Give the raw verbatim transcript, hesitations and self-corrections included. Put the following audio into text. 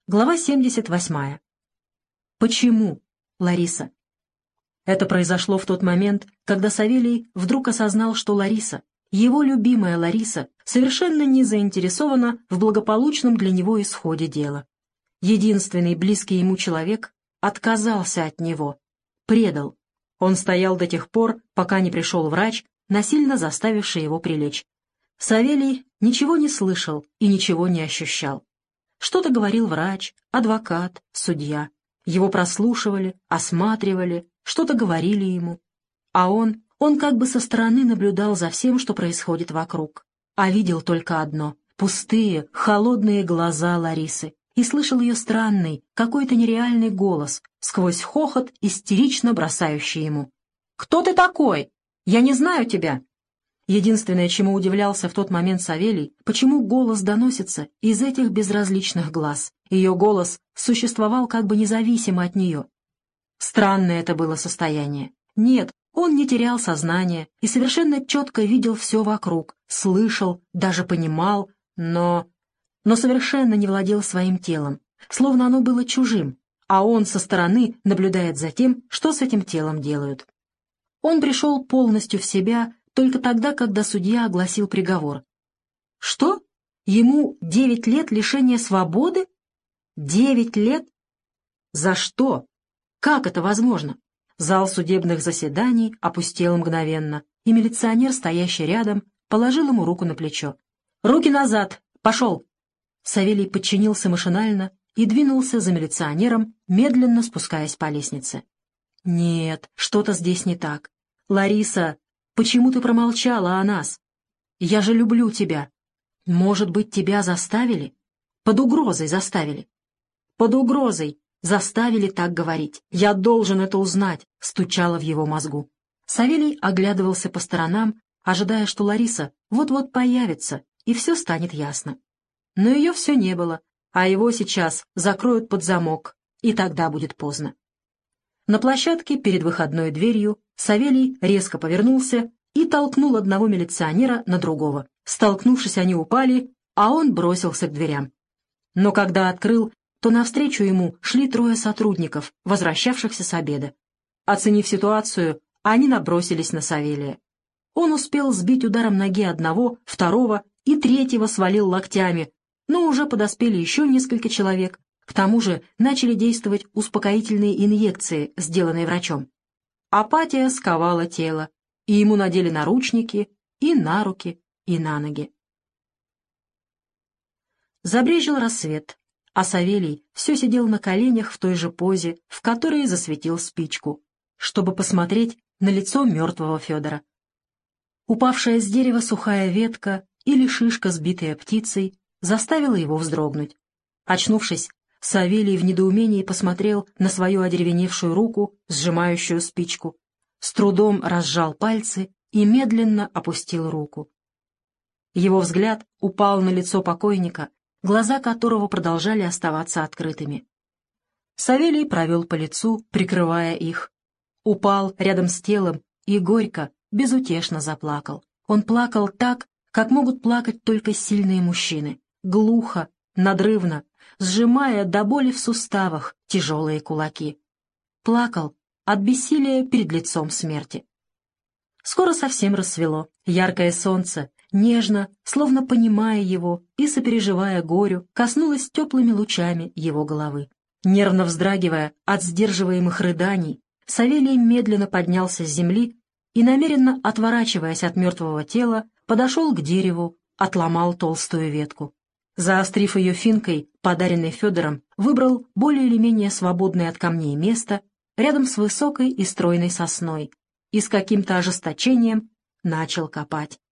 Глава семьдесят восьмая. Почему, Лариса? Это произошло в тот момент, когда Савелий вдруг осознал, что Лариса, его любимая Лариса, совершенно не заинтересована в благополучном для него исходе дела. Единственный близкий ему человек отказался от него, предал. Он стоял до тех пор, пока не пришел врач, насильно заставивший его прилечь. Савелий ничего не слышал и ничего не ощущал. Что-то говорил врач, адвокат, судья. Его прослушивали, осматривали, что-то говорили ему. А он, он как бы со стороны наблюдал за всем, что происходит вокруг. А видел только одно — пустые, холодные глаза Ларисы. И слышал ее странный, какой-то нереальный голос, сквозь хохот, истерично бросающий ему: «Кто ты такой? Я не знаю тебя!» Единственное, чему удивлялся в тот момент Савелий, почему голос доносится из этих безразличных глаз. Ее голос существовал как бы независимо от нее. Странное это было состояние. Нет, он не терял сознание и совершенно четко видел все вокруг, слышал, даже понимал, но... но совершенно не владел своим телом, словно оно было чужим, а он со стороны наблюдает за тем, что с этим телом делают. Он пришел полностью в себя только тогда, когда судья огласил приговор. Что? Ему девять лет лишения свободы? Девять лет? За что? Как это возможно? Зал судебных заседаний опустел мгновенно, и милиционер, стоящий рядом, положил ему руку на плечо. «Руки назад! Пошел!» Савелий подчинился машинально и двинулся за милиционером, медленно спускаясь по лестнице. «Нет, что-то здесь не так. Лариса, почему ты промолчала о нас? Я же люблю тебя. Может быть, тебя заставили? Под угрозой заставили. Под угрозой заставили так говорить. Я должен это узнать», — стучало в его мозгу. Савелий оглядывался по сторонам, ожидая, что Лариса вот-вот появится, и все станет ясно. Но ее все не было, а его сейчас закроют под замок, и тогда будет поздно. На площадке перед выходной дверью Савелий резко повернулся и толкнул одного милиционера на другого. Столкнувшись, они упали, а он бросился к дверям. Но когда открыл, то навстречу ему шли трое сотрудников, возвращавшихся с обеда. Оценив ситуацию, они набросились на Савелия. Он успел сбить ударом ноги одного, второго и третьего свалил локтями, но уже подоспели еще несколько человек. К тому же начали действовать успокоительные инъекции, сделанные врачом. Апатия сковала тело, и ему надели наручники и на руки, и на ноги. Забрезжил рассвет, а Савелий все сидел на коленях в той же позе, в которой засветил спичку, чтобы посмотреть на лицо мертвого Федора. Упавшая с дерева сухая ветка или шишка, сбитая птицей, заставила его вздрогнуть. Очнувшись, Савелий в недоумении посмотрел на свою одеревеневшую руку, сжимающую спичку, с трудом разжал пальцы и медленно опустил руку. Его взгляд упал на лицо покойника, глаза которого продолжали оставаться открытыми. Савелий провел по лицу, прикрывая их. Упал рядом с телом и горько, безутешно заплакал. Он плакал так, как могут плакать только сильные мужчины, глухо, надрывно, сжимая до боли в суставах тяжелые кулаки. Плакал от бессилия перед лицом смерти. Скоро совсем рассвело. Яркое солнце, нежно, словно понимая его и сопереживая горю, коснулось теплыми лучами его головы. Нервно вздрагивая от сдерживаемых рыданий, Савелий медленно поднялся с земли и, намеренно отворачиваясь от мертвого тела, подошел к дереву, отломал толстую ветку. Заострив ее финкой, подаренной Федором, выбрал более или менее свободное от камней место рядом с высокой и стройной сосной и с каким-то ожесточением начал копать.